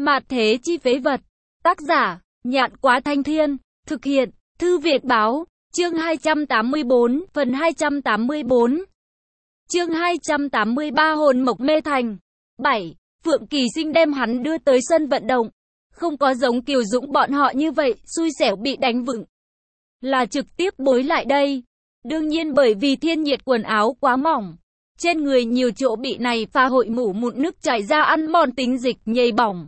Mạt thế chi phế vật. Tác giả, Nhạn Quá Thanh Thiên. Thực hiện, Thư Việt Báo. Chương 284, phần 284. Chương 283 hồn mộc mê thành. 7. Phượng Kỳ Sinh đem hắn đưa tới sân vận động. Không có giống Kiều Dũng bọn họ như vậy, xui xẻo bị đánh vựng. Là trực tiếp bối lại đây. Đương nhiên bởi vì thiên nhiệt quần áo quá mỏng. Trên người nhiều chỗ bị này pha hội mủ mụn nước chảy ra ăn mòn tính dịch nhầy bỏng.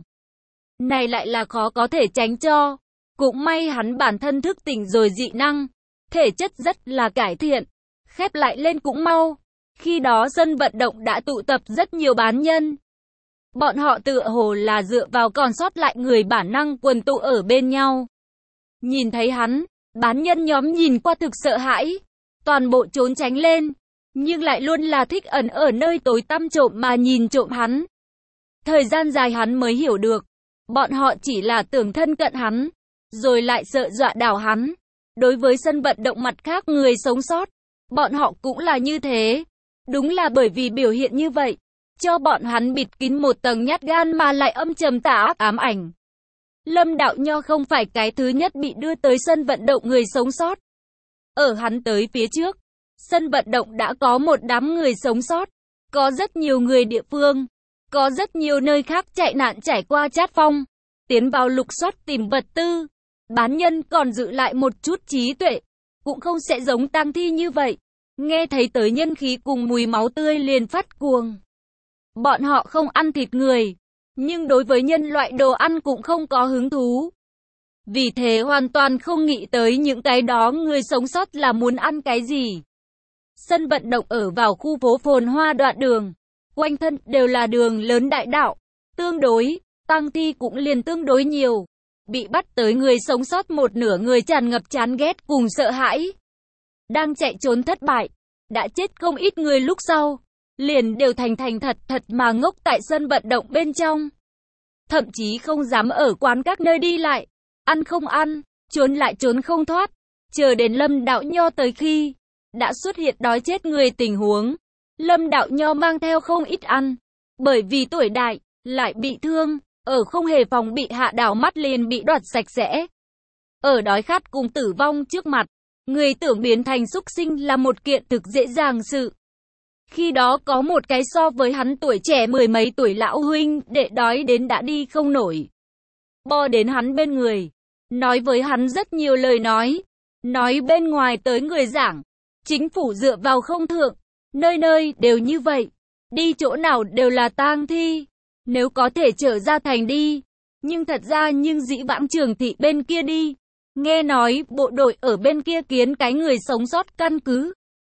Này lại là khó có thể tránh cho. Cũng may hắn bản thân thức tỉnh rồi dị năng. Thể chất rất là cải thiện. Khép lại lên cũng mau. Khi đó sân vận động đã tụ tập rất nhiều bán nhân. Bọn họ tựa hồ là dựa vào còn sót lại người bản năng quần tụ ở bên nhau. Nhìn thấy hắn, bán nhân nhóm nhìn qua thực sợ hãi. Toàn bộ trốn tránh lên. Nhưng lại luôn là thích ẩn ở nơi tối tăm trộm mà nhìn trộm hắn. Thời gian dài hắn mới hiểu được. Bọn họ chỉ là tưởng thân cận hắn. Rồi lại sợ dọa đảo hắn. Đối với sân vận động mặt khác người sống sót. Bọn họ cũng là như thế. Đúng là bởi vì biểu hiện như vậy. Cho bọn hắn bịt kín một tầng nhát gan mà lại âm trầm tà ác ám ảnh. Lâm Đạo Nho không phải cái thứ nhất bị đưa tới sân vận động người sống sót. Ở hắn tới phía trước. Sân vận động đã có một đám người sống sót. Có rất nhiều người địa phương. Có rất nhiều nơi khác chạy nạn trải qua Trát Phong. Tiến vào lục soát tìm vật tư. Bán nhân còn giữ lại một chút trí tuệ. Cũng không sẽ giống tang thi như vậy. Nghe thấy tới nhân khí cùng mùi máu tươi liền phát cuồng. Bọn họ không ăn thịt người. Nhưng đối với nhân loại đồ ăn cũng không có hứng thú. Vì thế hoàn toàn không nghĩ tới những cái đó người sống sót là muốn ăn cái gì. Sân vận động ở vào khu phố phồn hoa đoạn đường. Quanh thân đều là đường lớn đại đạo. Tương đối, tang thi cũng liền tương đối nhiều. Bị bắt tới người sống sót một nửa người tràn ngập chán ghét cùng sợ hãi. Đang chạy trốn thất bại. Đã chết không ít người lúc sau. Liền đều thành thật mà ngốc tại sân vận động bên trong. Thậm chí không dám ở quán các nơi đi lại. Ăn không ăn, trốn lại trốn không thoát. Chờ đến Lâm Đạo Nho tới khi đã xuất hiện đói chết người tình huống. Lâm Đạo Nho mang theo không ít ăn. Bởi vì tuổi đại, lại bị thương. Ở không hề phòng bị hạ đảo mắt liền bị đoạt sạch sẽ. Ở đói khát cùng tử vong trước mặt. Người tưởng biến thành súc sinh là một kiện thực dễ dàng sự. Khi đó có một cái so với hắn tuổi trẻ mười mấy tuổi lão huynh đệ đói đến đã đi không nổi. Bò đến hắn bên người. Nói với hắn rất nhiều lời nói. Nói bên ngoài tới người giảng. Chính phủ dựa vào không thượng. Nơi nơi đều như vậy. Đi chỗ nào đều là tang thi. Nếu có thể trở ra thành đi. Nhưng thật ra dĩ vãng Trường Thị bên kia đi. Nghe nói bộ đội ở bên kia kiến cái người sống sót căn cứ.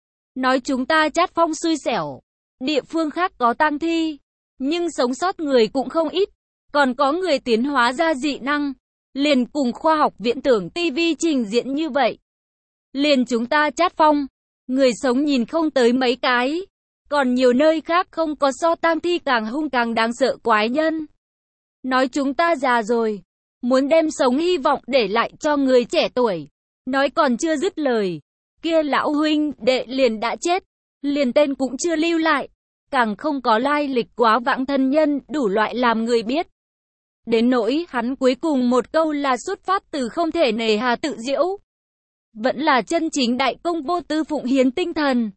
Nói chúng ta Trát Phong xui xẻo. Địa phương khác có tang thi. Nhưng sống sót người cũng không ít. Còn có người tiến hóa ra dị năng. Liền cùng khoa học viễn tưởng TV trình diễn như vậy. Liền chúng ta Trát Phong. Người sống nhìn không tới mấy cái. Còn nhiều nơi khác không có so tang thi càng hung càng đáng sợ quái nhân. Nói chúng ta già rồi. Muốn đem sống hy vọng để lại cho người trẻ tuổi. Nói còn chưa dứt lời. Kia lão huynh đệ liền đã chết. Liền tên cũng chưa lưu lại. Càng không có lai lịch quá vãng thân nhân đủ loại làm người biết. Đến nỗi hắn cuối cùng một câu là xuất phát từ không thể nề hà tự giễu. Vẫn là chân chính đại công vô tư phụng hiến tinh thần.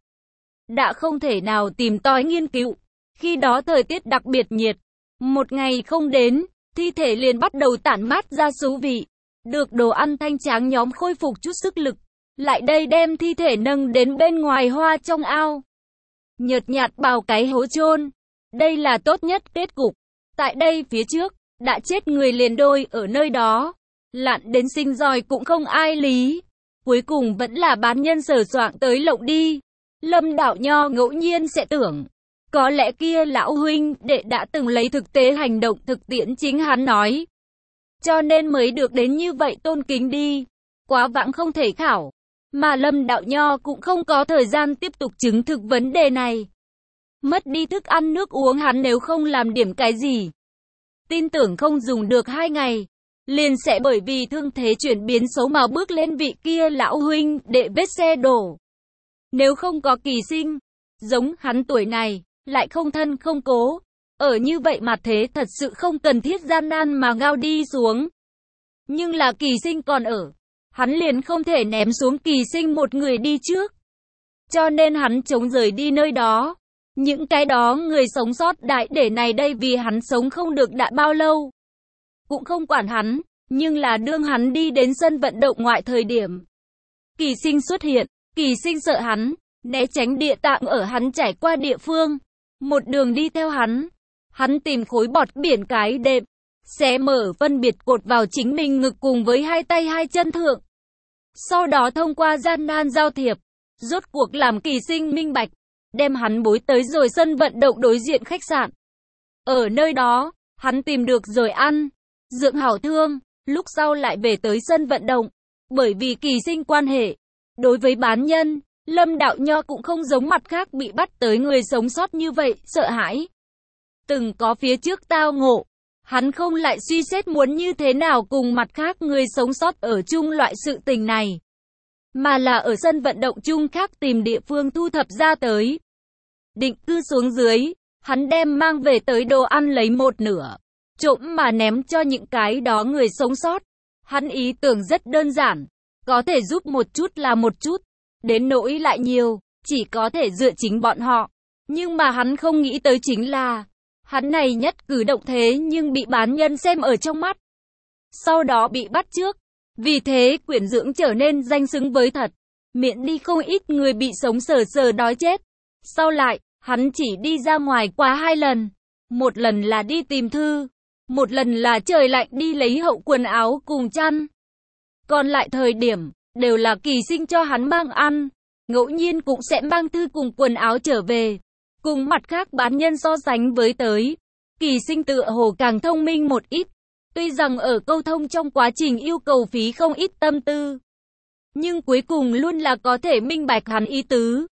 Đã không thể nào tìm tòi nghiên cứu. Khi đó thời tiết đặc biệt nhiệt. Một ngày không đến, thi thể liền bắt đầu tản mát ra xú vị. Được đồ ăn thanh tráng nhóm khôi phục chút sức lực. Lại đây đem thi thể nâng đến bên ngoài hoa trong ao. Nhợt nhạt bào cái hố chôn. Đây là tốt nhất kết cục. Tại đây phía trước, đã chết người liền đôi ở nơi đó. Lặn đến sinh roi cũng không ai lý. Cuối cùng vẫn là bán nhân sờ soạng tới lộng đi. Lâm Đạo Nho ngẫu nhiên sẽ tưởng. Có lẽ kia lão huynh đệ đã từng lấy thực tế hành động thực tiễn chính hắn nói. Cho nên mới được đến như vậy tôn kính đi. Quá vãng không thể khảo. Mà Lâm Đạo Nho cũng không có thời gian tiếp tục chứng thực vấn đề này. Mất đi thức ăn nước uống hắn nếu không làm điểm cái gì. Tin tưởng không dùng được 2 ngày. Liền sẽ bởi vì thương thế chuyển biến xấu mà bước lên vị kia lão huynh đệ vết xe đổ. Nếu không có Kỳ Sinh, giống hắn tuổi này, lại không thân không cố, Ở như vậy mà thế thật sự không cần thiết gian nan mà ngao đi xuống. Nhưng là Kỳ Sinh còn ở. Hắn liền không thể ném xuống Kỳ Sinh một người đi trước. Cho nên hắn chống rời đi nơi đó. Những cái đó người sống sót đại để này đây vì hắn sống không được đã bao lâu. Cũng không quản hắn, nhưng là đương hắn đi đến sân vận động ngoại thời điểm. Kỳ Sinh xuất hiện, Kỳ Sinh sợ hắn, né tránh địa tạng ở hắn trải qua địa phương. Một đường đi theo hắn. Hắn tìm khối bọt biển cái đệm, xé mở phân biệt cột vào chính mình ngực cùng với hai tay hai chân thượng. Sau đó thông qua gian nan giao thiệp, rốt cuộc làm Kỳ Sinh minh bạch, đem hắn bối tới rồi sân vận động đối diện khách sạn. Ở nơi đó, hắn tìm được rồi ăn, dưỡng hảo thương, lúc sau lại về tới sân vận động. Bởi vì Kỳ Sinh quan hệ, đối với bán nhân, Lâm Đạo Nho cũng không giống mặt khác bị bắt tới người sống sót như vậy, sợ hãi. Từng có phía trước tao ngộ, hắn không lại suy xét muốn như thế nào cùng mặt khác người sống sót ở chung loại sự tình này. Mà là ở sân vận động chung khác tìm địa phương thu thập ra tới. Định cư xuống dưới, hắn đem mang về tới đồ ăn lấy một nửa, trộm mà ném cho những cái đó người sống sót. Hắn ý tưởng rất đơn giản, có thể giúp một chút là một chút, đến nỗi lại nhiều, chỉ có thể dựa chính bọn họ. Nhưng mà hắn không nghĩ tới chính là, hắn này nhất cử động thế nhưng bị bán nhân xem ở trong mắt. Sau đó bị bắt trước, vì thế quyển dưỡng trở nên danh xứng với thật, miễn đi không ít người bị sống sờ sờ đói chết. Sau lại, hắn chỉ đi ra ngoài qua 2 lần, một lần là đi tìm thư, một lần là trời lạnh đi lấy hậu quần áo cùng chăn. Còn lại thời điểm, đều là Kỳ Sinh cho hắn mang ăn, ngẫu nhiên cũng sẽ mang thư cùng quần áo trở về. Cùng mặt khác bán nhân so sánh với tới, Kỳ Sinh tựa hồ càng thông minh một ít. Tuy rằng ở câu thông trong quá trình yêu cầu phí không ít tâm tư, nhưng cuối cùng luôn là có thể minh bạch hắn ý tứ.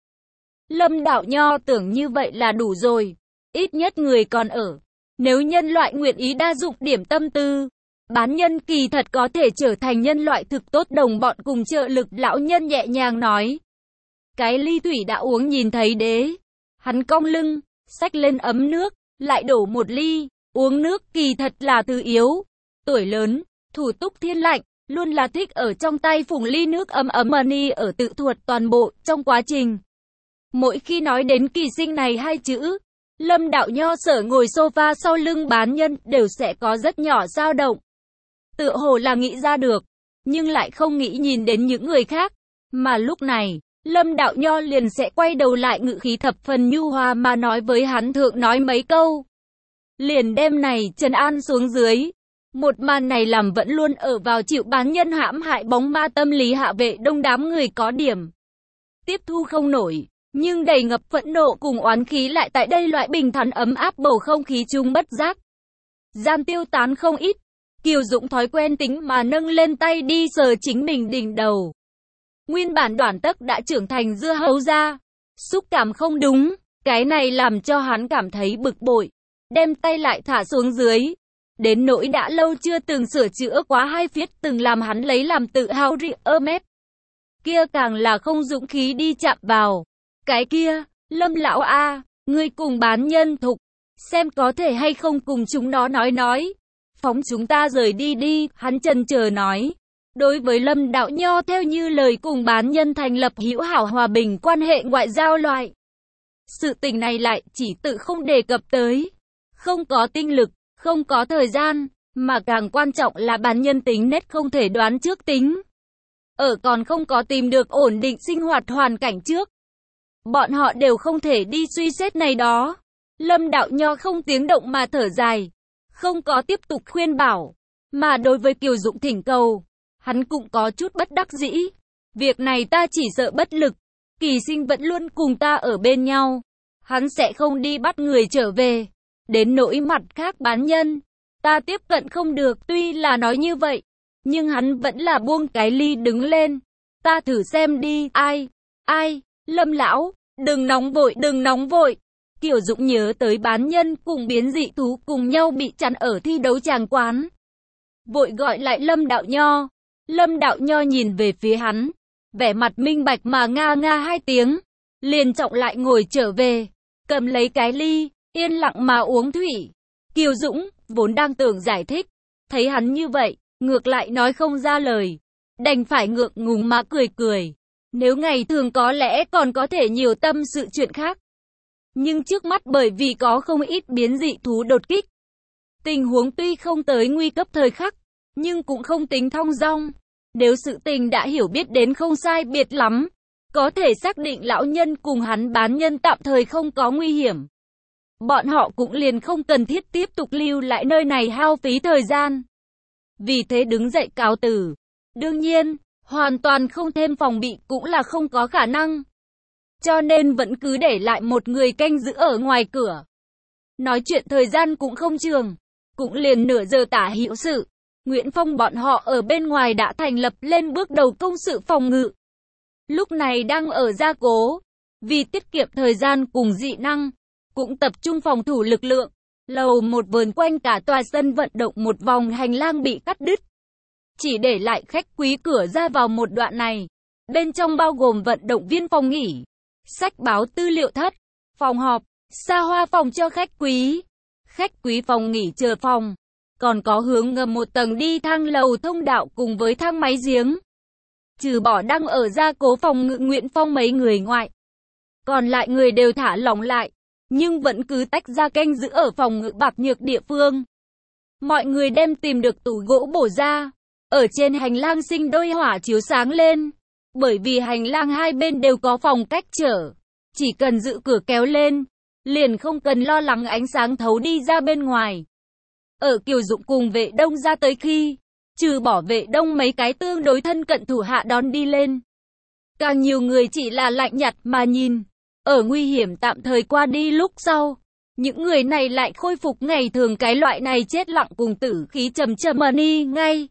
Lâm Đạo Nho tưởng như vậy là đủ rồi, ít nhất người còn ở. Nếu nhân loại nguyện ý đa dụng điểm tâm tư, bán nhân kỳ thật có thể trở thành nhân loại thực tốt đồng bọn cùng trợ lực. Lão nhân nhẹ nhàng nói. Cái ly thủy đã uống nhìn thấy đế. Hắn cong lưng, xách lên ấm nước, lại đổ một ly. Uống nước kỳ thật là thứ yếu. Tuổi lớn, thủ túc thiên lạnh, luôn là thích ở trong tay phủng ly nước ấm ấm money ở tự thuật toàn bộ trong quá trình. Mỗi khi nói đến Kỳ Sinh này hai chữ, Lâm Đạo Nho sở ngồi sofa sau lưng bán nhân đều sẽ có rất nhỏ dao động. Tựa hồ là nghĩ ra được, nhưng lại không nghĩ nhìn đến những người khác. Mà lúc này, Lâm Đạo Nho liền sẽ quay đầu lại ngữ khí thập phần nhu hòa mà nói với hắn thượng nói mấy câu. Liền đem này trấn an xuống dưới. Một màn này làm vẫn luôn ở vào chịu bán nhân hãm hại bóng ma tâm lý Hạ Vệ Đông đám người có điểm tiếp thu không nổi. Nhưng đầy ngập phẫn nộ cùng oán khí lại tại đây loại bình thản ấm áp bầu không khí chung bất giác gian tiêu tán không ít. Kiều Dũng thói quen tính mà nâng lên tay đi sờ chính mình đỉnh đầu. Nguyên bản Đoản Tấc đã trưởng thành dưa hấu ra, xúc cảm không đúng, cái này làm cho hắn cảm thấy bực bội, đem tay lại thả xuống dưới. Đến nỗi đã lâu chưa từng sửa chữa quá hai phiết từng làm hắn lấy làm tự hào mép. Kia càng là không dũng khí đi chạm vào. Cái kia, Lâm lão a, ngươi cùng bán nhân thục, xem có thể hay không cùng chúng nó nói. Phóng chúng ta rời đi đi, hắn chần chờ nói. Đối với Lâm Đạo Nho theo như lời cùng bán nhân thành lập hữu hảo hòa bình quan hệ ngoại giao loại. Sự tình này lại chỉ tự không đề cập tới. Không có tinh lực, không có thời gian, mà càng quan trọng là bán nhân tính nết không thể đoán trước tính. Ở còn không có tìm được ổn định sinh hoạt hoàn cảnh trước. Bọn họ đều không thể đi suy xét này đó. Lâm Đạo Nho không tiếng động mà thở dài. Không có tiếp tục khuyên bảo. Mà đối với Kiều Dũng thỉnh cầu, hắn cũng có chút bất đắc dĩ. Việc này ta chỉ sợ bất lực. Kỳ Sinh vẫn luôn cùng ta ở bên nhau. Hắn sẽ không đi bắt người trở về. Đến nỗi mặt khác bán nhân, ta tiếp cận không được. Tuy là nói như vậy, nhưng hắn vẫn là buông cái ly đứng lên. Ta thử xem đi. Ai, Lâm lão, đừng nóng vội. Kiều Dũng nhớ tới bán nhân cùng biến dị thú cùng nhau bị chặn ở thi đấu tràng quán. Vội gọi lại Lâm Đạo Nho. Lâm Đạo Nho nhìn về phía hắn, vẻ mặt minh bạch mà nga nga hai tiếng. Liền trọng lại ngồi trở về, cầm lấy cái ly, yên lặng mà uống thủy. Kiều Dũng, vốn đang tưởng giải thích, thấy hắn như vậy, ngược lại nói không ra lời. Đành phải ngượng ngùng mà cười cười. Nếu ngày thường có lẽ còn có thể nhiều tâm sự chuyện khác. Nhưng trước mắt bởi vì có không ít biến dị thú đột kích. Tình huống tuy không tới nguy cấp thời khắc, nhưng cũng không tính thong dong. Nếu sự tình đã hiểu biết đến không sai biệt lắm, có thể xác định lão nhân cùng hắn bán nhân tạm thời không có nguy hiểm. Bọn họ cũng liền không cần thiết tiếp tục lưu lại nơi này hao phí thời gian. Vì thế đứng dậy cáo từ. Đương nhiên, hoàn toàn không thêm phòng bị cũng là không có khả năng. Cho nên vẫn cứ để lại một người canh giữ ở ngoài cửa. Nói chuyện thời gian cũng không trường, cũng liền nửa giờ tả hữu sự. Nguyễn Phong bọn họ ở bên ngoài đã thành lập lên bước đầu công sự phòng ngự. Lúc này đang ở gia cố, vì tiết kiệm thời gian cùng dị năng, cũng tập trung phòng thủ lực lượng. Lầu một vườn quanh cả tòa sân vận động một vòng hành lang bị cắt đứt. Chỉ để lại khách quý cửa ra vào một đoạn này. Bên trong bao gồm vận động viên phòng nghỉ, sách báo tư liệu thất, phòng họp, xa hoa phòng cho khách quý phòng nghỉ chờ phòng. Còn có hướng ngầm một tầng đi thang lầu thông đạo cùng với thang máy giếng. Trừ bỏ đang ở gia cố phòng ngự Nguyễn Phong mấy người ngoại. Còn lại người đều thả lỏng lại, nhưng vẫn cứ tách ra canh giữ ở phòng ngự bạc nhược địa phương. Mọi người đem tìm được tủ gỗ bổ ra. Ở trên hành lang sinh đôi hỏa chiếu sáng lên. Bởi vì hành lang hai bên đều có phòng cách trở. Chỉ cần giữ cửa kéo lên, liền không cần lo lắng ánh sáng thấu đi ra bên ngoài. Ở Kiều Dũng cùng Vệ Đông ra tới khi, trừ bỏ Vệ Đông mấy cái tương đối thân cận thủ hạ đón đi lên. Càng nhiều người chỉ là lạnh nhạt mà nhìn. Ở nguy hiểm tạm thời qua đi lúc sau, những người này lại khôi phục ngày thường cái loại này chết lặng cùng tử khí trầm trầm mà đi ngay.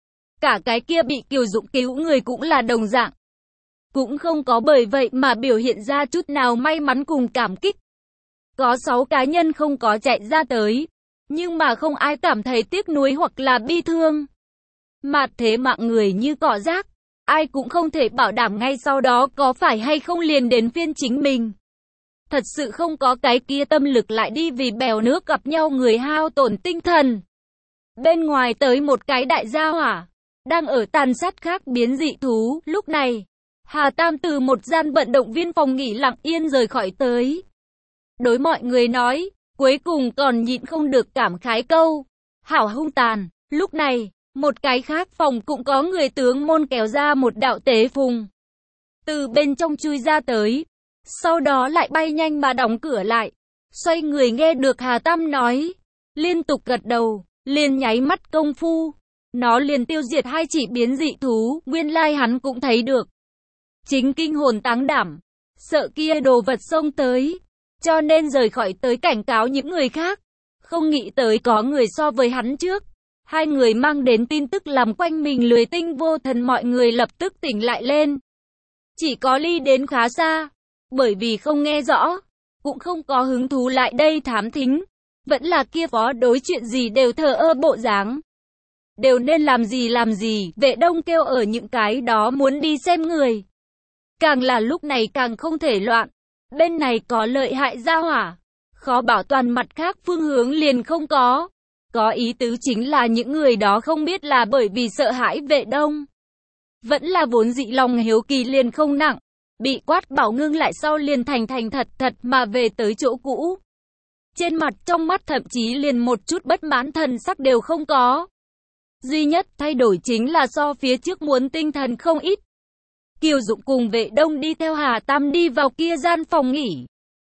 Cả cái kia bị Kiều Dũng cứu người cũng là đồng dạng. Cũng không có bởi vậy mà biểu hiện ra chút nào may mắn cùng cảm kích. Có 6 cá nhân không có chạy ra tới, nhưng mà không ai cảm thấy tiếc nuối hoặc là bi thương. Mà thế mạng người như cỏ rác, ai cũng không thể bảo đảm ngay sau đó có phải hay không liền đến phiên chính mình. Thật sự không có cái kia tâm lực lại đi vì bèo nước gặp nhau người hao tổn tinh thần. Bên ngoài tới một cái đại gia hỏa, đang ở tàn sát khác biến dị thú. Lúc này, Hà Tam từ một gian vận động viên phòng nghỉ lặng yên rời khỏi tới. Đối mọi người nói, cuối cùng còn nhịn không được cảm khái câu. Hảo hung tàn. Lúc này, một cái khác phòng cũng có người tướng môn kéo ra một đạo tế phùng. Từ bên trong chui ra tới. Sau đó lại bay nhanh mà đóng cửa lại. Xoay người nghe được Hà Tam nói. Liên tục gật đầu, liền nháy mắt công phu. Nó liền tiêu diệt 2 chỉ biến dị thú, nguyên lai hắn cũng thấy được. Chính kinh hồn táng đảm, sợ kia đồ vật xông tới, cho nên rời khỏi tới cảnh cáo những người khác. Không nghĩ tới có người so với hắn trước. 2 người mang đến tin tức làm quanh mình lười tinh vô thần mọi người lập tức tỉnh lại lên. Chỉ có ly đến khá xa, bởi vì không nghe rõ, cũng không có hứng thú lại đây thám thính. Vẫn là kia phó đối chuyện gì đều thờ ơ bộ dáng. Đều nên làm gì, Vệ Đông kêu ở những cái đó muốn đi xem người. Càng là lúc này càng không thể loạn. Bên này có lợi hại gia hỏa, khó bảo toàn mặt khác phương hướng liền không có. Có ý tứ chính là những người đó không biết là bởi vì sợ hãi Vệ Đông. Vẫn là vốn dị lòng hiếu kỳ liền không nặng. Bị quát bảo ngưng lại sau liền thành thật mà về tới chỗ cũ. Trên mặt trong mắt thậm chí liền một chút bất mãn thần sắc đều không có. Duy nhất thay đổi chính là so phía trước muốn tinh thần không ít. Kiều Dũng cùng Vệ Đông đi theo Hà Tam đi vào kia gian phòng nghỉ.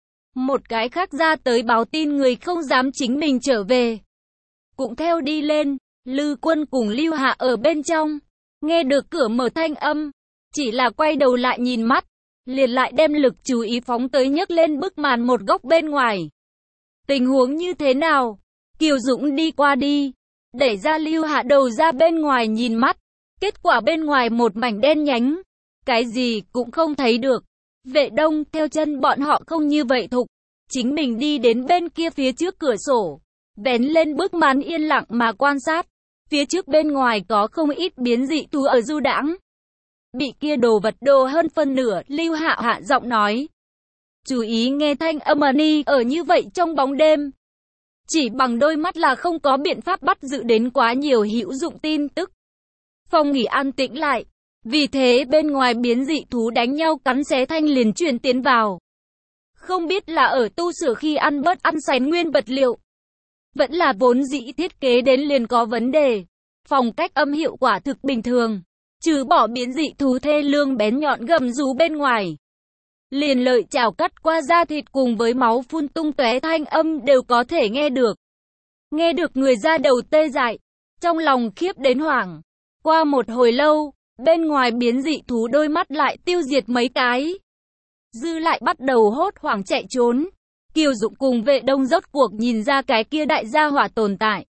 Một cái khác ra tới báo tin người không dám chính mình trở về. Cũng theo đi lên, Lư Quân cùng Lưu Hạ ở bên trong. Nghe được cửa mở thanh âm, chỉ là quay đầu lại nhìn mắt, liền lại đem lực chú ý phóng tới nhấc lên bức màn một góc bên ngoài. Tình huống như thế nào? Kiều Dũng đi qua đi, đẩy ra Lưu Hạ đầu ra bên ngoài nhìn mắt. Kết quả bên ngoài một mảnh đen nhánh, cái gì cũng không thấy được. Vệ Đông theo chân bọn họ không như vậy thục, chính mình đi đến bên kia phía trước cửa sổ, vén lên bức màn yên lặng mà quan sát. Phía trước bên ngoài có không ít biến dị thú ở du đãng. Bị kia đồ vật đồ hơn phân nửa, Lưu Hạ hạ giọng nói. Chú ý nghe thanh âm Mani ở như vậy trong bóng đêm. Chỉ bằng đôi mắt là không có biện pháp bắt giữ đến quá nhiều hữu dụng tin tức. Phòng nghỉ an tĩnh lại. Vì thế bên ngoài biến dị thú đánh nhau cắn xé thanh liền truyền tiến vào. Không biết là ở tu sửa khi ăn bớt ăn xén nguyên vật liệu. Vẫn là vốn dĩ thiết kế đến liền có vấn đề. Phong cách âm hiệu quả thực bình thường. Trừ bỏ biến dị thú thê lương bén nhọn gầm rú bên ngoài. Liền lợi chảo cắt qua da thịt cùng với máu phun tung tóe thanh âm đều có thể nghe được. Nghe được người da đầu tê dại. Trong lòng khiếp đến hoảng. Qua một hồi lâu, bên ngoài biến dị thú đôi mắt lại tiêu diệt mấy cái. Dư lại bắt đầu hốt hoảng chạy trốn. Kiều Dũng cùng Vệ Đông rốt cuộc nhìn ra cái kia đại gia hỏa tồn tại.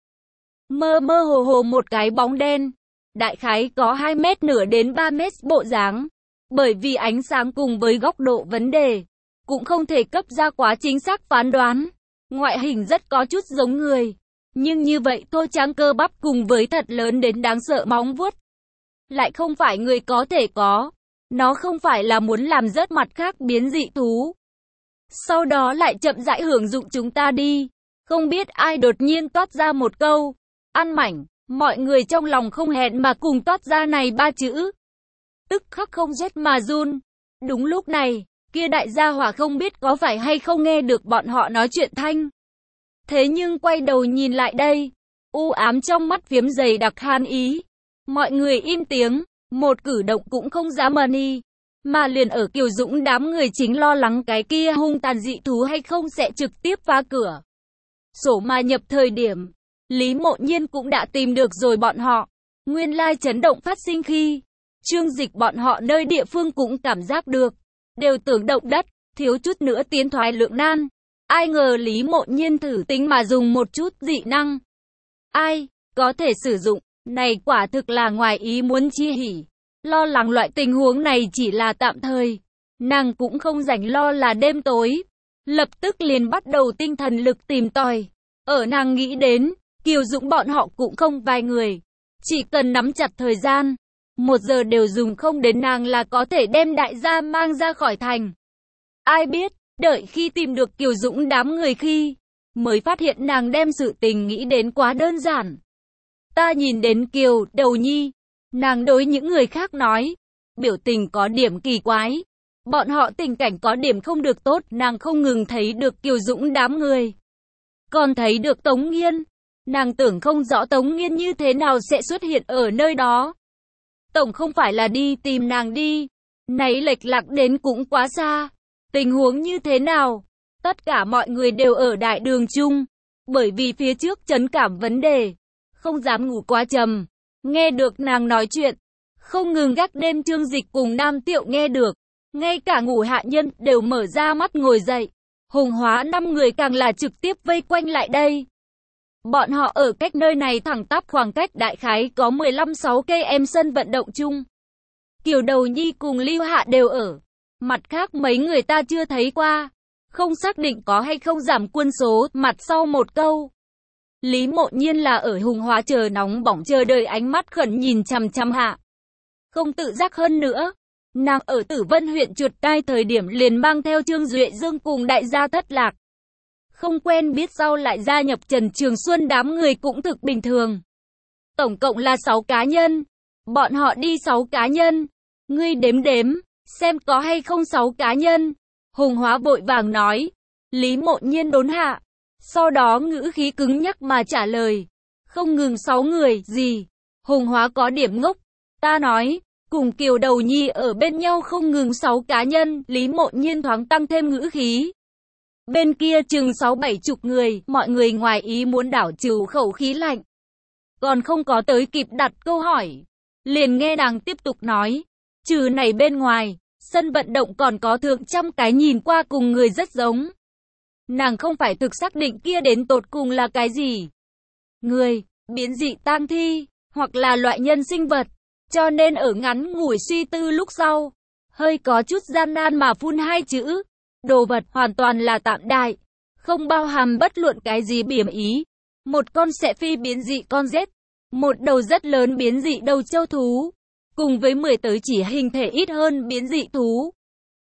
Mơ mơ hồ hồ một cái bóng đen. Đại khái có 2 mét nửa đến 3 mét bộ dáng. Bởi vì ánh sáng cùng với góc độ vấn đề, cũng không thể cấp ra quá chính xác phán đoán. Ngoại hình rất có chút giống người. Nhưng như vậy thô tráng cơ bắp cùng với thật lớn đến đáng sợ móng vuốt. Lại không phải người có thể có. Nó không phải là muốn làm rớt mặt khác biến dị thú. Sau đó lại chậm rãi hưởng dụng chúng ta đi. Không biết ai đột nhiên toát ra một câu. Ăn mảnh, mọi người trong lòng không hẹn mà cùng toát ra này 3 chữ. Tức khắc không rét mà run. Đúng lúc này, kia đại gia hỏa không biết có phải hay không nghe được bọn họ nói chuyện thanh. Thế nhưng quay đầu nhìn lại đây, u ám trong mắt phiếm dày đặc han ý. Mọi người im tiếng, một cử động cũng không dám Mani. Mà liền ở Kiều Dũng đám người chính lo lắng cái kia hung tàn dị thú hay không sẽ trực tiếp phá cửa sổ mà nhập thời điểm. Lý Mộ Nhiên cũng đã tìm được rồi bọn họ. Nguyên lai chấn động phát sinh khi Trương Dịch bọn họ nơi địa phương cũng cảm giác được. Đều tưởng động đất, thiếu chút nữa tiến thoái lưỡng nan. Ai ngờ Lý Mộ Nhiên thử tính mà dùng một chút dị năng. Ai có thể sử dụng, này quả thực là ngoài ý muốn chi hỉ. Lo lắng loại tình huống này chỉ là tạm thời. Nàng cũng không rảnh lo là đêm tối. Lập tức liền bắt đầu tinh thần lực tìm tòi. Ở nàng nghĩ đến, Kiều Dũng bọn họ cũng không vài người. Chỉ cần nắm chặt thời gian. 1 giờ đều dùng không đến nàng là có thể đem đại gia mang ra khỏi thành. Ai biết, đợi khi tìm được Kiều Dũng đám người khi, mới phát hiện nàng đem sự tình nghĩ đến quá đơn giản. Ta nhìn đến Kiều Đầu Nhi, nàng đối những người khác nói, biểu tình có điểm kỳ quái. Bọn họ tình cảnh có điểm không được tốt, nàng không ngừng thấy được Kiều Dũng đám người. Còn thấy được Tống Nghiên, nàng tưởng không rõ Tống Nghiên như thế nào sẽ xuất hiện ở nơi đó. Tổng không phải là đi tìm nàng đi. Này lệch lạc đến cũng quá xa. Tình huống như thế nào? Tất cả mọi người đều ở đại đường chung. Bởi vì phía trước trấn cảm vấn đề. Không dám ngủ quá trầm. Nghe được nàng nói chuyện. Không ngừng gác đêm Trương Dịch cùng Nam Tiệu nghe được. Ngay cả ngủ hạ nhân đều mở ra mắt ngồi dậy. Hùng Hóa 5 người càng là trực tiếp vây quanh lại đây. Bọn họ ở cách nơi này thẳng tắp khoảng cách đại khái có 15-6 cây em sân vận động chung. Kiều Đầu Nhi cùng Lưu Hạ đều ở. Mặt khác mấy người ta chưa thấy qua. Không xác định có hay không giảm quân số. Mặt sau một câu. Lý Mộ Nhiên là ở Hùng Hóa chờ nóng bỏng chờ đợi ánh mắt khẩn nhìn chằm chằm Hạ. Không tự giác hơn nữa. Nàng ở Tử Vân huyện Chuột Cai thời điểm liền mang theo Trương Duệ Dương cùng đại gia Thất Lạc. Không quen biết sau lại gia nhập Trần Trường Xuân đám người cũng thực bình thường. Tổng cộng là 6 cá nhân. Bọn họ đi 6 cá nhân. Ngươi đếm đếm, xem có hay không 6 cá nhân. Hùng Hóa vội vàng nói. Lý Mộ Nhiên đốn hạ. Sau đó ngữ khí cứng nhắc mà trả lời. Không ngừng 6 người, gì? Hùng Hóa có điểm ngốc. Ta nói, cùng Kiều Đầu Nhi ở bên nhau không ngừng 6 cá nhân. Lý Mộ Nhiên thoáng tăng thêm ngữ khí. Bên kia chừng 6-7 chục người, mọi người ngoài ý muốn đảo trừ khẩu khí lạnh. Còn không có tới kịp đặt câu hỏi. Liền nghe nàng tiếp tục nói. Trừ này bên ngoài, sân vận động còn có thượng trăm cái nhìn qua cùng người rất giống. Nàng không phải thực xác định kia đến tột cùng là cái gì. Người, biến dị tang thi, hoặc là loại nhân sinh vật. Cho nên ở ngắn ngủi suy tư lúc sau, hơi có chút gian nan mà phun 2 chữ. Đồ vật hoàn toàn là tạm đại, không bao hàm bất luận cái gì biểm ý. Một con xẹ phi biến dị con rết, một đầu rất lớn biến dị đầu châu thú, cùng với 10 tới chỉ hình thể ít hơn biến dị thú.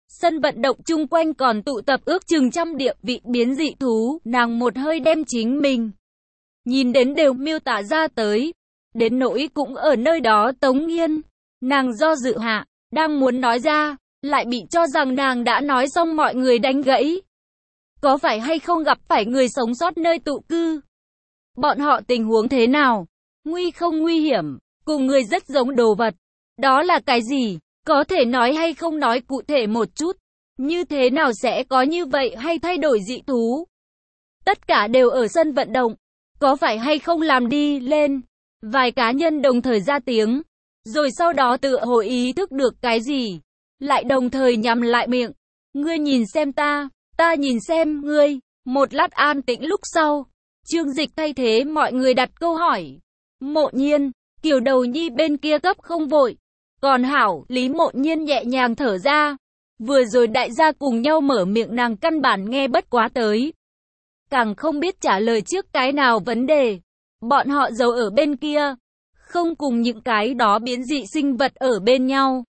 Sân vận động chung quanh còn tụ tập ước chừng trăm địa vị biến dị thú, nàng một hơi đem chính mình nhìn đến đều miêu tả ra tới. Đến nỗi cũng ở nơi đó Tống Nghiên, nàng do dự hạ, đang muốn nói ra, lại bị cho rằng nàng đã nói xong mọi người đánh gãy. Có phải hay không gặp phải người sống sót nơi tụ cư? Bọn họ tình huống thế nào? Nguy không nguy hiểm? Cùng người rất giống đồ vật. Đó là cái gì? Có thể nói hay không nói cụ thể một chút? Như thế nào sẽ có như vậy hay thay đổi dị thú? Tất cả đều ở sân vận động. Có phải hay không làm đi lên? Vài cá nhân đồng thời ra tiếng. Rồi sau đó tự hồ ý thức được cái gì? Lại đồng thời nhắm lại miệng. Ngươi nhìn xem ta nhìn xem ngươi. Một lát an tĩnh lúc sau. Chương Dịch thay thế mọi người đặt câu hỏi. Mộ Nhiên, Kiều Đầu Nhi bên kia gấp không vội. Còn hảo, Lý Mộ Nhiên nhẹ nhàng thở ra. Vừa rồi đại gia cùng nhau mở miệng nàng căn bản nghe bất quá tới. Càng không biết trả lời trước cái nào vấn đề. Bọn họ giấu ở bên kia. Không cùng những cái đó biến dị sinh vật ở bên nhau.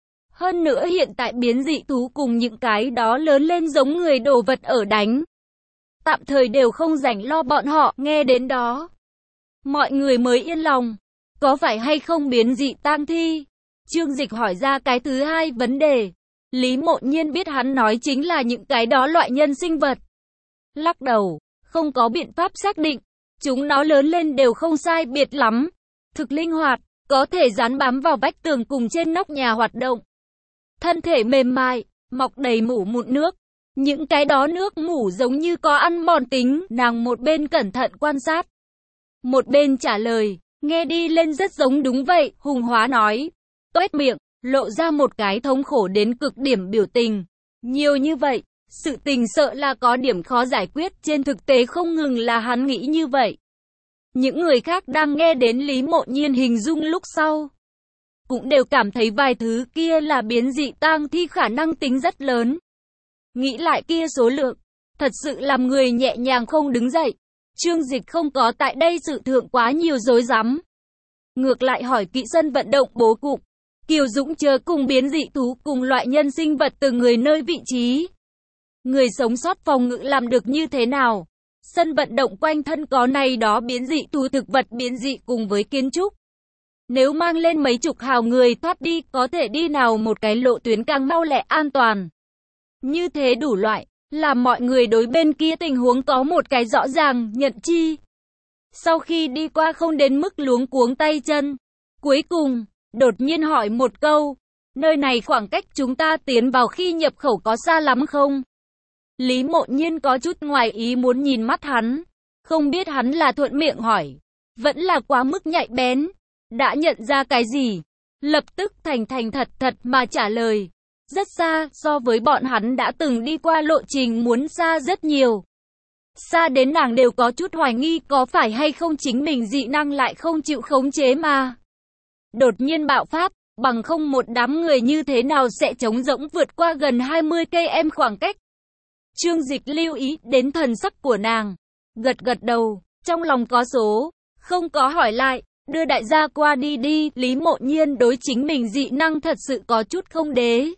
Hơn nữa hiện tại biến dị thú cùng những cái đó lớn lên giống người đồ vật ở đánh. Tạm thời đều không rảnh lo bọn họ, nghe đến đó. Mọi người mới yên lòng. Có phải hay không biến dị tang thi? Chương Dịch hỏi ra cái thứ hai vấn đề. Lý Mộ Nhiên biết hắn nói chính là những cái đó loại nhân sinh vật. Lắc đầu, không có biện pháp xác định. Chúng nó lớn lên đều không sai biệt lắm. Thực linh hoạt, có thể dán bám vào vách tường cùng trên nóc nhà hoạt động. Thân thể mềm mại, mọc đầy mủ mụn nước. Những cái đó nước mủ giống như có ăn mòn tính, nàng một bên cẩn thận quan sát. Một bên trả lời, nghe đi lên rất giống đúng vậy, Hùng Hóa nói. Toét miệng, lộ ra một cái thống khổ đến cực điểm biểu tình. Nhiều như vậy, sự tình sợ là có điểm khó giải quyết, trên thực tế không ngừng là hắn nghĩ như vậy. Những người khác đang nghe đến Lý Mộ Nhiên hình dung lúc sau. Cũng đều cảm thấy vài thứ kia là biến dị tang thi khả năng tính rất lớn. Nghĩ lại kia số lượng, thật sự làm người nhẹ nhàng không đứng dậy. Chương Dịch không có tại đây sự thượng quá nhiều rối rắm. Ngược lại hỏi kỹ sân vận động bố cục. Kiều Dũng chờ cùng biến dị thú cùng loại nhân sinh vật từng người nơi vị trí. Người sống sót phòng ngự làm được như thế nào? Sân vận động quanh thân có này đó biến dị thú thực vật biến dị cùng với kiến trúc. Nếu mang lên mấy chục hào người thoát đi, có thể đi nào một cái lộ tuyến càng mau lẹ an toàn. Như thế đủ loại, làm mọi người đối bên kia tình huống có một cái rõ ràng, nhận chi. Sau khi đi qua không đến mức luống cuống tay chân. Cuối cùng, đột nhiên hỏi một câu, nơi này khoảng cách chúng ta tiến vào khi nhập khẩu có xa lắm không? Lý Mộ Nhiên có chút ngoài ý muốn nhìn mắt hắn. Không biết hắn là thuận miệng hỏi, vẫn là quá mức nhạy bén. Đã nhận ra cái gì? Lập tức thành thật mà trả lời. Rất xa, so với bọn hắn đã từng đi qua lộ trình muốn xa rất nhiều. Xa đến nàng đều có chút hoài nghi có phải hay không chính mình dị năng lại không chịu khống chế mà. Đột nhiên bạo phát, bằng không một đám người như thế nào sẽ trống rỗng vượt qua gần 20 km khoảng cách. Chương Dịch lưu ý đến thần sắc của nàng. Gật đầu, trong lòng có số, không có hỏi lại. Đưa đại gia qua đi, Lý Mộ Nhiên đối chính mình dị năng thật sự có chút không đế.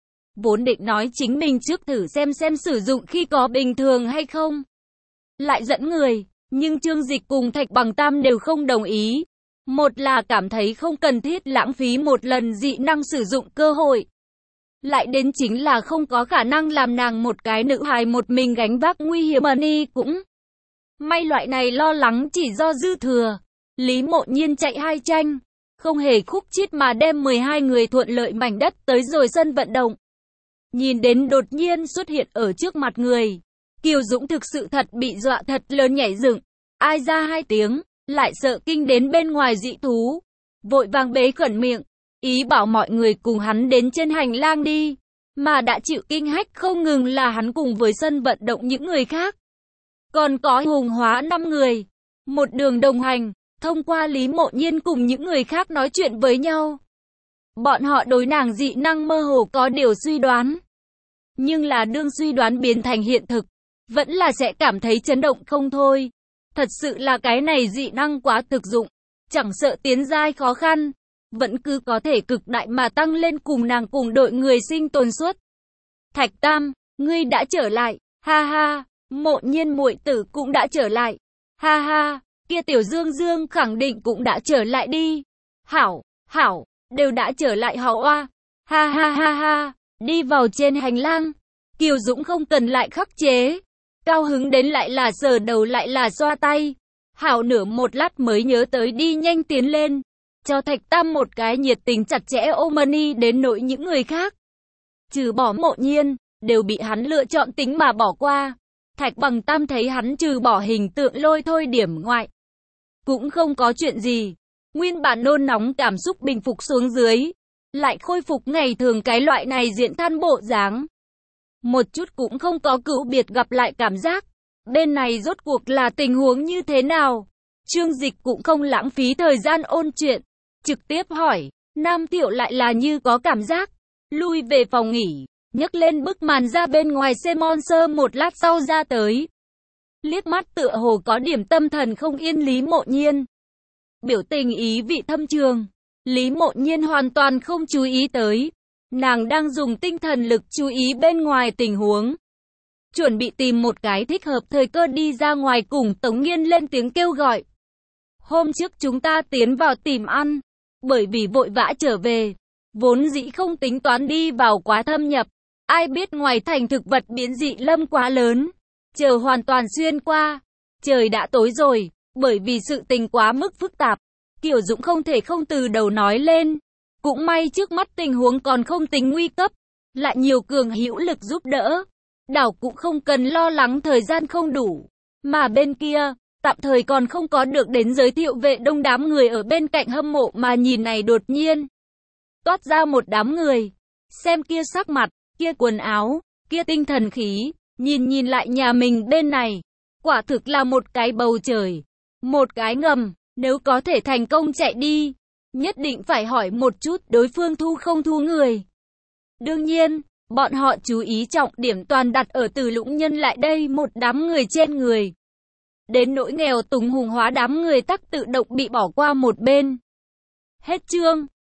Vốn định nói chính mình trước thử xem sử dụng khi có bình thường hay không. Lại dẫn người, nhưng Chương Dịch cùng Thạch Bằng Tam đều không đồng ý. Một là cảm thấy không cần thiết lãng phí một lần dị năng sử dụng cơ hội. Lại đến chính là không có khả năng làm nàng một cái nữ hài một mình gánh vác nguy hiểm cũng. May loại này lo lắng chỉ do dư thừa. Lý Mộ Nhiên chạy hai tranh, không hề khúc chiết mà đem 12 người thuận lợi mảnh đất tới rồi sân vận động. Nhìn đến đột nhiên xuất hiện ở trước mặt người. Kiều Dũng thực sự thật bị dọa thật lớn nhảy dựng. Ai ra hai tiếng, lại sợ kinh đến bên ngoài dị thú. Vội vàng bế khẩn miệng, ý bảo mọi người cùng hắn đến trên hành lang đi. Mà đã chịu kinh hách không ngừng là hắn cùng với sân vận động những người khác. Còn có Hùng Hóa 5 người. Một đường đồng hành. Thông qua Lý Mộ Nhiên cùng những người khác nói chuyện với nhau. Bọn họ đối nàng dị năng mơ hồ có điều suy đoán. Nhưng là đương suy đoán biến thành hiện thực, vẫn là sẽ cảm thấy chấn động không thôi. Thật sự là cái này dị năng quá thực dụng, chẳng sợ tiến giai khó khăn, vẫn cứ có thể cực đại mà tăng lên cùng nàng cùng đội người sinh tồn suốt. Thạch Tam, ngươi đã trở lại, ha ha, Mộ Nhiên muội tử cũng đã trở lại, ha ha, kia Tiểu Dương Dương khẳng định cũng đã trở lại đi. Hảo, hảo, đều đã trở lại hảo oa, ha ha ha ha, đi vào trên hành lang. Kiều Dũng không cần lại khắc chế, cao hứng đến lại là sờ đầu lại là xoa tay. Hảo nửa một lát mới nhớ tới đi nhanh tiến lên, cho Thạch Tam một cái nhiệt tình chặt chẽ ôm ân đến nỗi những người khác, trừ bỏ Mộ Nhiên, đều bị hắn lựa chọn tính mà bỏ qua. Thạch Bằng Tam thấy hắn trừ bỏ hình tượng lôi thôi điểm ngoại, cũng không có chuyện gì. Nguyên bản nôn nóng cảm xúc bình phục xuống dưới, lại khôi phục ngày thường cái loại này diện than bộ dáng. Một chút cũng không có cựu biệt gặp lại cảm giác. Bên này rốt cuộc là tình huống như thế nào? Trương Dịch cũng không lãng phí thời gian ôn chuyện, trực tiếp hỏi. Nam Thiệu lại là như có cảm giác, lui về phòng nghỉ, nhấc lên bức màn ra bên ngoài xem monster một lát sau ra tới. Liếc mắt tựa hồ có điểm tâm thần không yên Lý Mộ Nhiên. Biểu tình ý vị thâm trường, Lý Mộ Nhiên hoàn toàn không chú ý tới. Nàng đang dùng tinh thần lực chú ý bên ngoài tình huống, chuẩn bị tìm một cái thích hợp thời cơ đi ra ngoài cùng Tống Nghiên lên tiếng kêu gọi. Hôm trước chúng ta tiến vào tìm ăn, bởi vì vội vã trở về, vốn dĩ không tính toán đi vào quá thâm nhập. Ai biết ngoài thành thực vật biến dị lâm quá lớn, chờ hoàn toàn xuyên qua, trời đã tối rồi, bởi vì sự tình quá mức phức tạp. Kiều Dũng không thể không từ đầu nói lên. Cũng may trước mắt tình huống còn không tính nguy cấp, lại nhiều cường hữu lực giúp đỡ. Đảo cũng không cần lo lắng thời gian không đủ. Mà bên kia, tạm thời còn không có được đến giới thiệu vệ đông đám người ở bên cạnh hâm mộ mà nhìn này đột nhiên toát ra một đám người. Xem kia sắc mặt, kia quần áo, kia tinh thần khí, nhìn lại nhà mình bên này. Quả thực là một cái bầu trời, một cái ngầm, nếu có thể thành công chạy đi. Nhất định phải hỏi một chút đối phương thu không thu người. Đương nhiên, bọn họ chú ý trọng điểm toàn đặt ở Từ Lũng Nhân lại đây một đám người trên người. Đến nỗi nghèo túng hùng hóa đám người tắc tự động bị bỏ qua một bên. Hết chương.